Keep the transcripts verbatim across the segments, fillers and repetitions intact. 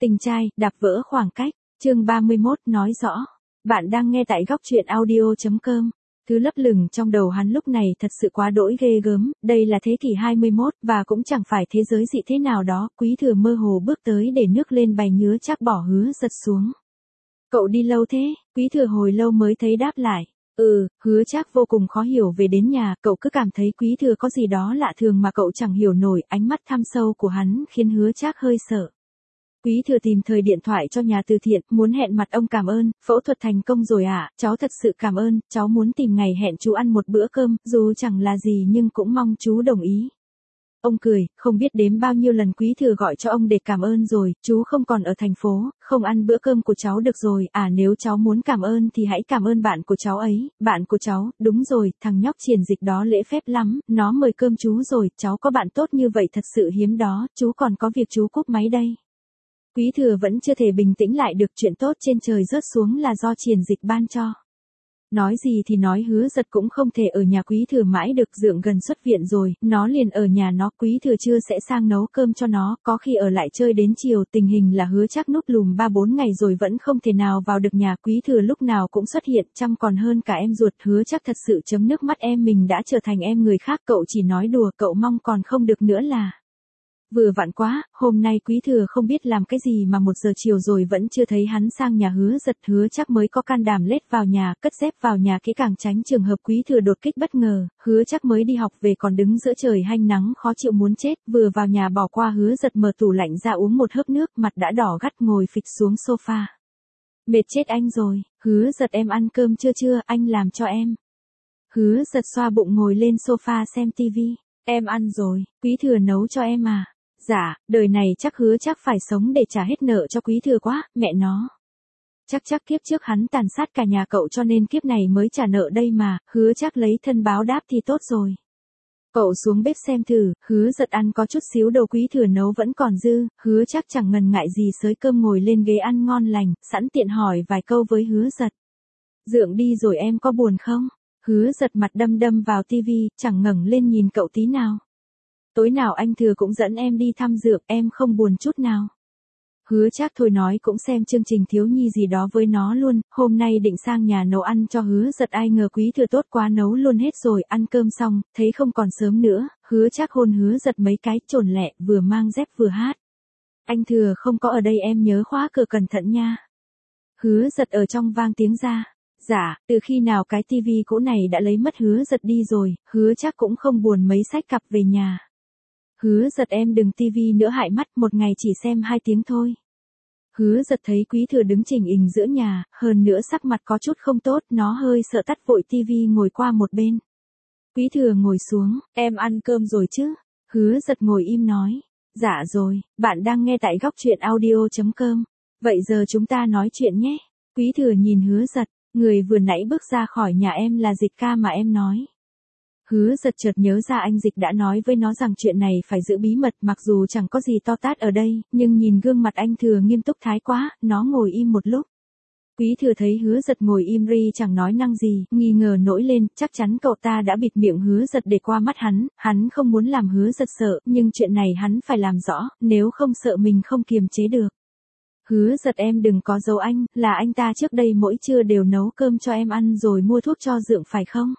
Tình trai, đạp vỡ khoảng cách, chương ba mươi mốt nói rõ. Bạn đang nghe tại góc truyện audio chấm com. Thứ lấp lửng trong đầu hắn lúc này thật sự quá đỗi ghê gớm, đây là thế kỷ hai mươi mốt và cũng chẳng phải thế giới dị thế nào đó, Quý Thừa mơ hồ bước tới để nước lên bày Hứa Trác bỏ Hứa Giật xuống. Cậu đi lâu thế? Quý Thừa hồi lâu mới thấy đáp lại. Ừ, Hứa Trác vô cùng khó hiểu về đến nhà, cậu cứ cảm thấy Quý Thừa có gì đó lạ thường mà cậu chẳng hiểu nổi, ánh mắt thăm sâu của hắn khiến Hứa Trác hơi sợ. Quý Thừa tìm thời điện thoại cho nhà từ thiện, muốn hẹn mặt ông cảm ơn, phẫu thuật thành công rồi ạ, à, cháu thật sự cảm ơn, cháu muốn tìm ngày hẹn chú ăn một bữa cơm, dù chẳng là gì nhưng cũng mong chú đồng ý. Ông cười, không biết đếm bao nhiêu lần Quý Thừa gọi cho ông để cảm ơn rồi, chú không còn ở thành phố, không ăn bữa cơm của cháu được rồi, à nếu cháu muốn cảm ơn thì hãy cảm ơn bạn của cháu ấy, bạn của cháu, đúng rồi, thằng nhóc Triển Dịch đó lễ phép lắm, nó mời cơm chú rồi, cháu có bạn tốt như vậy thật sự hiếm đó, chú còn có việc chú cúp máy đây. Quý Thừa vẫn chưa thể bình tĩnh lại được, chuyện tốt trên trời rớt xuống là do Triển Dịch ban cho. Nói gì thì nói, Hứa Giật cũng không thể ở nhà Quý Thừa mãi được, Dượng gần xuất viện rồi, nó liền ở nhà nó, Quý Thừa trưa sẽ sang nấu cơm cho nó, có khi ở lại chơi đến chiều, tình hình là Hứa Trác núp lùm ba bốn ngày rồi vẫn không thể nào vào được nhà, Quý Thừa lúc nào cũng xuất hiện, chăm còn hơn cả em ruột, Hứa Trác thật sự chấm nước mắt, em mình đã trở thành em người khác, cậu chỉ nói đùa, cậu mong còn không được nữa là. Vừa vặn quá, hôm nay Quý Thừa không biết làm cái gì mà một giờ chiều rồi vẫn chưa thấy hắn sang nhà Hứa Giật, Hứa Trác mới có can đảm lết vào nhà, cất dép vào nhà kỹ càng tránh trường hợp Quý Thừa đột kích bất ngờ, Hứa Trác mới đi học về còn đứng giữa trời hanh nắng khó chịu muốn chết, vừa vào nhà bỏ qua Hứa Giật mở tủ lạnh ra uống một hớp nước, mặt đã đỏ gắt ngồi phịch xuống sofa. Mệt chết anh rồi, Hứa Giật em ăn cơm chưa chưa, anh làm cho em. Hứa Giật xoa bụng ngồi lên sofa xem tivi, em ăn rồi, Quý Thừa nấu cho em à. Dạ, đời này chắc Hứa Trác phải sống để trả hết nợ cho Quý Thừa quá, mẹ nó. Chắc chắc kiếp trước hắn tàn sát cả nhà cậu cho nên kiếp này mới trả nợ đây mà, Hứa Trác lấy thân báo đáp thì tốt rồi. Cậu xuống bếp xem thử, Hứa Giật ăn có chút xíu đồ Quý Thừa nấu vẫn còn dư, Hứa Trác chẳng ngần ngại gì xới cơm ngồi lên ghế ăn ngon lành, sẵn tiện hỏi vài câu với Hứa Giật. Dượng đi rồi em có buồn không? Hứa Giật mặt đăm đăm vào tivi, chẳng ngẩng lên nhìn cậu tí nào. Tối nào anh Thừa cũng dẫn em đi thăm Dượng, em không buồn chút nào. Hứa Trác thôi nói cũng xem chương trình thiếu nhi gì đó với nó luôn, hôm nay định sang nhà nấu ăn cho Hứa Giật, ai ngờ Quý Thừa tốt quá nấu luôn hết rồi, ăn cơm xong, thấy không còn sớm nữa, Hứa Trác hôn Hứa Giật mấy cái, chổn lẹ, vừa mang dép vừa hát. Anh Thừa không có ở đây em nhớ khóa cửa cẩn thận nha. Hứa Giật ở trong vang tiếng ra. Dạ, từ khi nào cái tivi cũ này đã lấy mất Hứa Giật đi rồi, Hứa Trác cũng không buồn mấy xách cặp về nhà. Hứa Giật em đừng tivi nữa hại mắt, một ngày chỉ xem hai tiếng thôi. Hứa Giật thấy Quý Thừa đứng chỉnh hình giữa nhà, hơn nữa sắc mặt có chút không tốt, nó hơi sợ tắt vội tivi ngồi qua một bên. Quý Thừa ngồi xuống, em ăn cơm rồi chứ? Hứa Giật ngồi im nói, dạ rồi, bạn đang nghe tại góc truyện audio chấm com. Vậy giờ chúng ta nói chuyện nhé. Quý Thừa nhìn Hứa Giật, người vừa nãy bước ra khỏi nhà em là Dịch ca mà em nói. Hứa Giật chợt nhớ ra anh Dịch đã nói với nó rằng chuyện này phải giữ bí mật, mặc dù chẳng có gì to tát ở đây, nhưng nhìn gương mặt anh Thừa nghiêm túc thái quá, nó ngồi im một lúc. Quý Thừa thấy Hứa Giật ngồi im ri chẳng nói năng gì, nghi ngờ nổi lên, chắc chắn cậu ta đã bịt miệng Hứa Giật để qua mắt hắn, hắn không muốn làm Hứa Giật sợ, nhưng chuyện này hắn phải làm rõ, nếu không sợ mình không kiềm chế được. Hứa Giật em đừng có giấu anh, là anh ta trước đây mỗi trưa đều nấu cơm cho em ăn rồi mua thuốc cho Dượng phải không?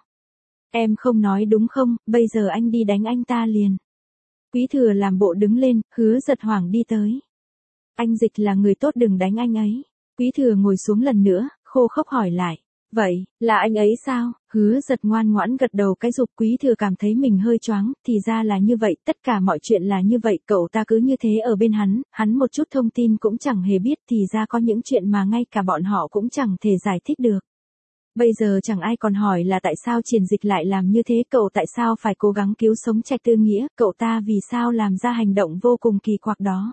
Em không nói đúng không, bây giờ anh đi đánh anh ta liền. Quý Thừa làm bộ đứng lên, Hứa Giật hoảng đi tới. Anh Dịch là người tốt đừng đánh anh ấy. Quý Thừa ngồi xuống lần nữa, khô khốc hỏi lại. Vậy, là anh ấy sao? Hứa Giật ngoan ngoãn gật đầu cái dục. Quý Thừa cảm thấy mình hơi choáng, thì ra là như vậy, tất cả mọi chuyện là như vậy, cậu ta cứ như thế ở bên hắn, hắn một chút thông tin cũng chẳng hề biết, thì ra có những chuyện mà ngay cả bọn họ cũng chẳng thể giải thích được. Bây giờ chẳng ai còn hỏi là tại sao Triển Dịch lại làm như thế, cậu tại sao phải cố gắng cứu sống Trạch Tư Nghĩa, cậu ta vì sao làm ra hành động vô cùng kỳ quặc đó.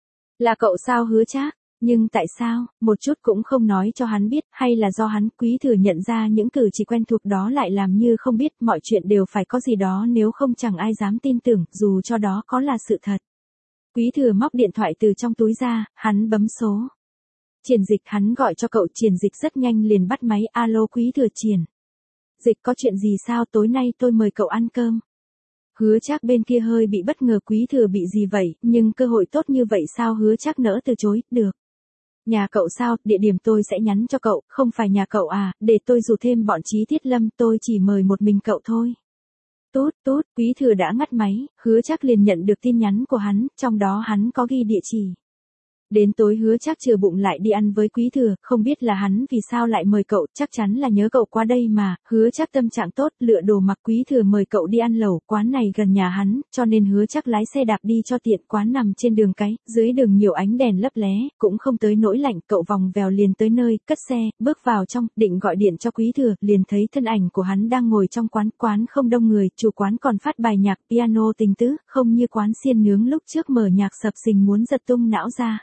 Là cậu sao Hứa Trác, nhưng tại sao, một chút cũng không nói cho hắn biết, hay là do hắn? Quý Thừa nhận ra những cử chỉ quen thuộc đó lại làm như không biết, mọi chuyện đều phải có gì đó nếu không chẳng ai dám tin tưởng, dù cho đó có là sự thật. Quý Thừa móc điện thoại từ trong túi ra, hắn bấm số. Triển Dịch, hắn gọi cho cậu. Triển Dịch rất nhanh liền bắt máy, alo Quý Thừa. Triển Dịch, có chuyện gì sao, tối nay tôi mời cậu ăn cơm. Hứa Trác bên kia hơi bị bất ngờ Quý Thừa bị gì vậy, nhưng cơ hội tốt như vậy sao Hứa Trác nỡ từ chối, được. Nhà cậu sao, địa điểm tôi sẽ nhắn cho cậu, không phải nhà cậu à, để tôi rủ thêm bọn Chí Thiết Lâm, tôi chỉ mời một mình cậu thôi. Tốt, tốt, Quý Thừa đã ngắt máy, Hứa Trác liền nhận được tin nhắn của hắn, trong đó hắn có ghi địa chỉ. Đến tối Hứa Trác chừa bụng lại đi ăn với Quý Thừa, không biết là hắn vì sao lại mời cậu, chắc chắn là nhớ cậu qua đây mà, Hứa Trác tâm trạng tốt, lựa đồ mặc Quý Thừa mời cậu đi ăn lẩu, quán này gần nhà hắn, cho nên Hứa Trác lái xe đạp đi cho tiện, quán nằm trên đường cái, dưới đường nhiều ánh đèn lấp lé, cũng không tới nỗi lạnh, cậu vòng vèo liền tới nơi, cất xe, bước vào trong, định gọi điện cho Quý Thừa, liền thấy thân ảnh của hắn đang ngồi trong quán, quán không đông người, chủ quán còn phát bài nhạc piano tình tứ, không như quán xiên nướng lúc trước mở nhạc sập sình muốn giật tung não ra.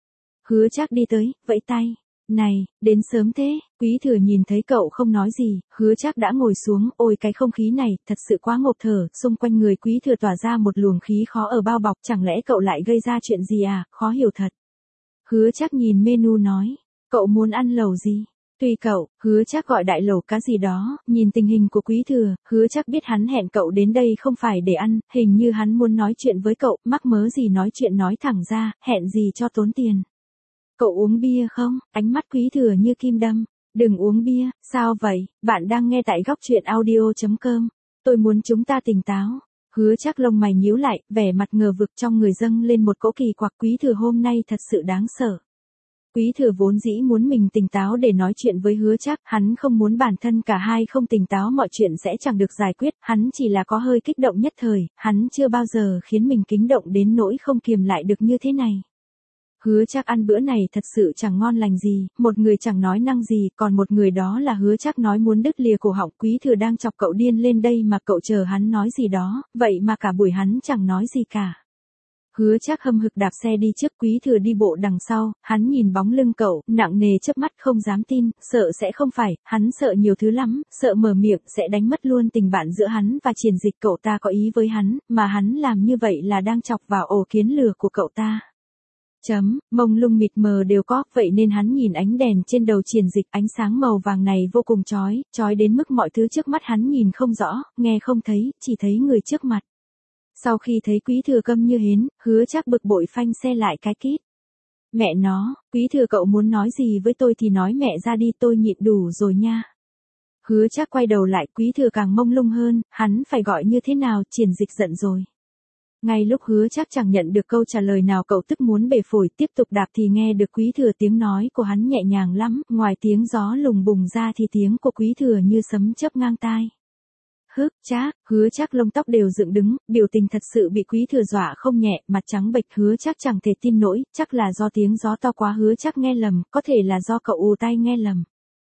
Hứa Trác đi tới, vẫy tay. Này, đến sớm thế, Quý Thừa nhìn thấy cậu không nói gì, Hứa Trác đã ngồi xuống, ôi cái không khí này, thật sự quá ngộp thở, xung quanh người Quý Thừa tỏa ra một luồng khí khó ở bao bọc, chẳng lẽ cậu lại gây ra chuyện gì à, khó hiểu thật. Hứa Trác nhìn menu nói, cậu muốn ăn lẩu gì? Tùy cậu, Hứa Trác gọi đại lẩu cá gì đó, nhìn tình hình của Quý Thừa, Hứa Trác biết hắn hẹn cậu đến đây không phải để ăn, hình như hắn muốn nói chuyện với cậu, mắc mớ gì nói chuyện nói thẳng ra, hẹn gì cho tốn tiền. Cậu uống bia không? Ánh mắt Quý Thừa như kim đâm. Đừng uống bia, sao vậy? Bạn đang nghe tại góc truyện audio chấm com. Tôi muốn chúng ta tỉnh táo. Hứa Trác lông mày nhíu lại, vẻ mặt ngờ vực trong người dâng lên một cỗ kỳ quặc. Quý Thừa hôm nay thật sự đáng sợ. Quý Thừa vốn dĩ muốn mình tỉnh táo để nói chuyện với Hứa Trác, hắn không muốn bản thân cả hai không tỉnh táo mọi chuyện sẽ chẳng được giải quyết, hắn chỉ là có hơi kích động nhất thời, hắn chưa bao giờ khiến mình kính động đến nỗi không kiềm lại được như thế này. Hứa Trác ăn bữa này thật sự chẳng ngon lành gì, một người chẳng nói năng gì, còn một người đó là Hứa Trác nói muốn đứt lìa cổ họng. Quý Thừa đang chọc cậu điên lên đây mà cậu chờ hắn nói gì đó, vậy mà cả buổi hắn chẳng nói gì cả. Hứa Trác hâm hực đạp xe đi trước, Quý Thừa đi bộ đằng sau, hắn nhìn bóng lưng cậu, nặng nề chớp mắt không dám tin, sợ sẽ không phải, hắn sợ nhiều thứ lắm, sợ mở miệng sẽ đánh mất luôn tình bạn giữa hắn và Triển Dịch, cậu ta có ý với hắn, mà hắn làm như vậy là đang chọc vào ổ kiến lừa của cậu ta. Chấm, mông lung mịt mờ đều có, vậy nên hắn nhìn ánh đèn trên đầu Triển Dịch, ánh sáng màu vàng này vô cùng chói, chói đến mức mọi thứ trước mắt hắn nhìn không rõ, nghe không thấy, chỉ thấy người trước mặt. Sau khi thấy Quý Thừa câm như hến, Hứa Trác bực bội phanh xe lại cái kít. Mẹ nó, Quý Thừa cậu muốn nói gì với tôi thì nói mẹ ra đi, tôi nhịn đủ rồi nha. Hứa Trác quay đầu lại, Quý Thừa càng mông lung hơn, hắn phải gọi như thế nào, Triển Dịch giận rồi. Ngay lúc Hứa Trác chẳng nhận được câu trả lời nào cậu tức muốn bể phổi, tiếp tục đạp thì nghe được Quý Thừa tiếng nói của hắn nhẹ nhàng lắm, ngoài tiếng gió lùng bùng ra thì tiếng của Quý Thừa như sấm chớp ngang tai. Hức, Trác, Hứa Trác lông tóc đều dựng đứng, biểu tình thật sự bị Quý Thừa dọa không nhẹ, mặt trắng bệch. Hứa Trác chẳng thể tin nổi, chắc là do tiếng gió to quá Hứa Trác nghe lầm, có thể là do cậu ù tai nghe lầm.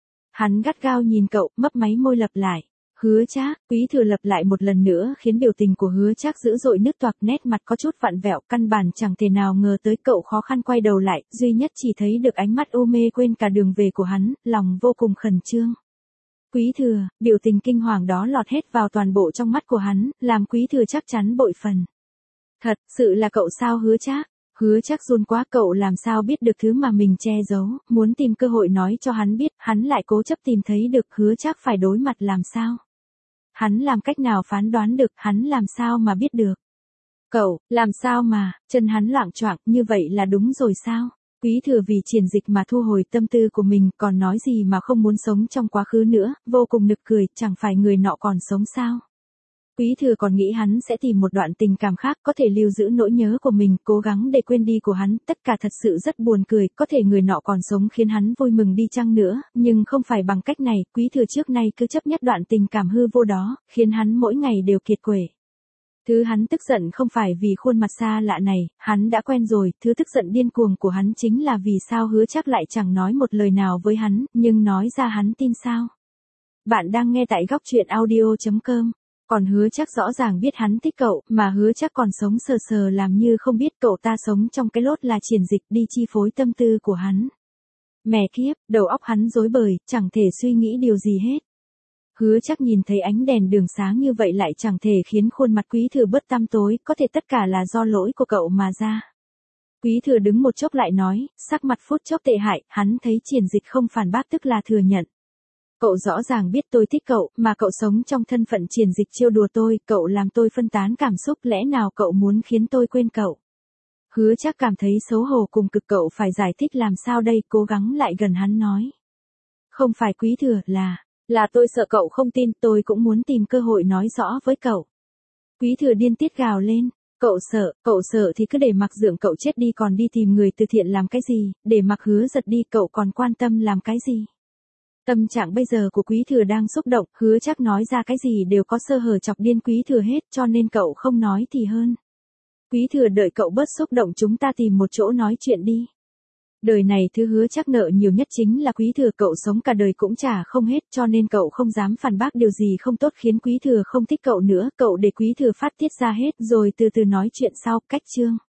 Hắn gắt gao nhìn cậu, mấp máy môi lặp lại. Hứa Trác, Quý Thừa lặp lại một lần nữa khiến biểu tình của Hứa Trác dữ dội nứt toạc, nét mặt có chút vặn vẹo, căn bản chẳng thể nào ngờ tới, cậu khó khăn quay đầu lại, duy nhất chỉ thấy được ánh mắt u mê quên cả đường về của hắn, lòng vô cùng khẩn trương. Quý Thừa, biểu tình kinh hoàng đó lọt hết vào toàn bộ trong mắt của hắn, làm Quý Thừa chắc chắn bội phần. Thật sự là cậu sao Hứa Trác? Hứa Trác run quá, cậu làm sao biết được thứ mà mình che giấu, muốn tìm cơ hội nói cho hắn biết, hắn lại cố chấp tìm thấy được, Hứa Trác phải đối mặt làm sao? Hắn làm cách nào phán đoán được, hắn làm sao mà biết được? Cậu, làm sao mà, chân hắn loạng choạng, như vậy là đúng rồi sao? Quý Thừa vì Triển Dịch mà thu hồi tâm tư của mình, còn nói gì mà không muốn sống trong quá khứ nữa, vô cùng nực cười, chẳng phải người nọ còn sống sao? Quý Thừa còn nghĩ hắn sẽ tìm một đoạn tình cảm khác, có thể lưu giữ nỗi nhớ của mình, cố gắng để quên đi của hắn, tất cả thật sự rất buồn cười, có thể người nọ còn sống khiến hắn vui mừng đi chăng nữa, nhưng không phải bằng cách này, Quý Thừa trước nay cứ chấp nhất đoạn tình cảm hư vô đó, khiến hắn mỗi ngày đều kiệt quệ. Thứ hắn tức giận không phải vì khuôn mặt xa lạ này, hắn đã quen rồi, thứ tức giận điên cuồng của hắn chính là vì sao Hứa Trác lại chẳng nói một lời nào với hắn, nhưng nói ra hắn tin sao. Bạn đang nghe tại góc truyện audio chấm com. Còn Hứa Trác rõ ràng biết hắn thích cậu, mà Hứa Trác còn sống sờ sờ làm như không biết cậu ta sống trong cái lốt là Triển Dịch đi chi phối tâm tư của hắn. Mẹ kiếp, đầu óc hắn rối bời, chẳng thể suy nghĩ điều gì hết. Hứa Trác nhìn thấy ánh đèn đường sáng như vậy lại chẳng thể khiến khuôn mặt Quý Thừa bớt tăm tối, có thể tất cả là do lỗi của cậu mà ra. Quý Thừa đứng một chốc lại nói, sắc mặt phút chốc tệ hại, hắn thấy Triển Dịch không phản bác tức là thừa nhận. Cậu rõ ràng biết tôi thích cậu, mà cậu sống trong thân phận triền dịch trêu đùa tôi, cậu làm tôi phân tán cảm xúc, lẽ nào cậu muốn khiến tôi quên cậu? Hứa Trác cảm thấy xấu hổ cùng cực, cậu phải giải thích làm sao đây, cố gắng lại gần hắn nói. Không phải Quý Thừa, là, là tôi sợ cậu không tin, tôi cũng muốn tìm cơ hội nói rõ với cậu. Quý Thừa điên tiết gào lên, cậu sợ, cậu sợ thì cứ để mặc Dượng cậu chết đi, còn đi tìm người từ thiện làm cái gì, để mặc Hứa Giật đi, cậu còn quan tâm làm cái gì? Tâm trạng bây giờ của Quý Thừa đang xúc động, Hứa Trác nói ra cái gì đều có sơ hở chọc điên Quý Thừa hết, cho nên cậu không nói thì hơn. Quý Thừa đợi cậu bớt xúc động, chúng ta tìm một chỗ nói chuyện đi. Đời này thứ Hứa Trác nợ nhiều nhất chính là Quý Thừa, cậu sống cả đời cũng trả không hết, cho nên cậu không dám phản bác điều gì không tốt khiến Quý Thừa không thích cậu nữa, cậu để Quý Thừa phát tiết ra hết rồi từ từ nói chuyện sau. Cách chương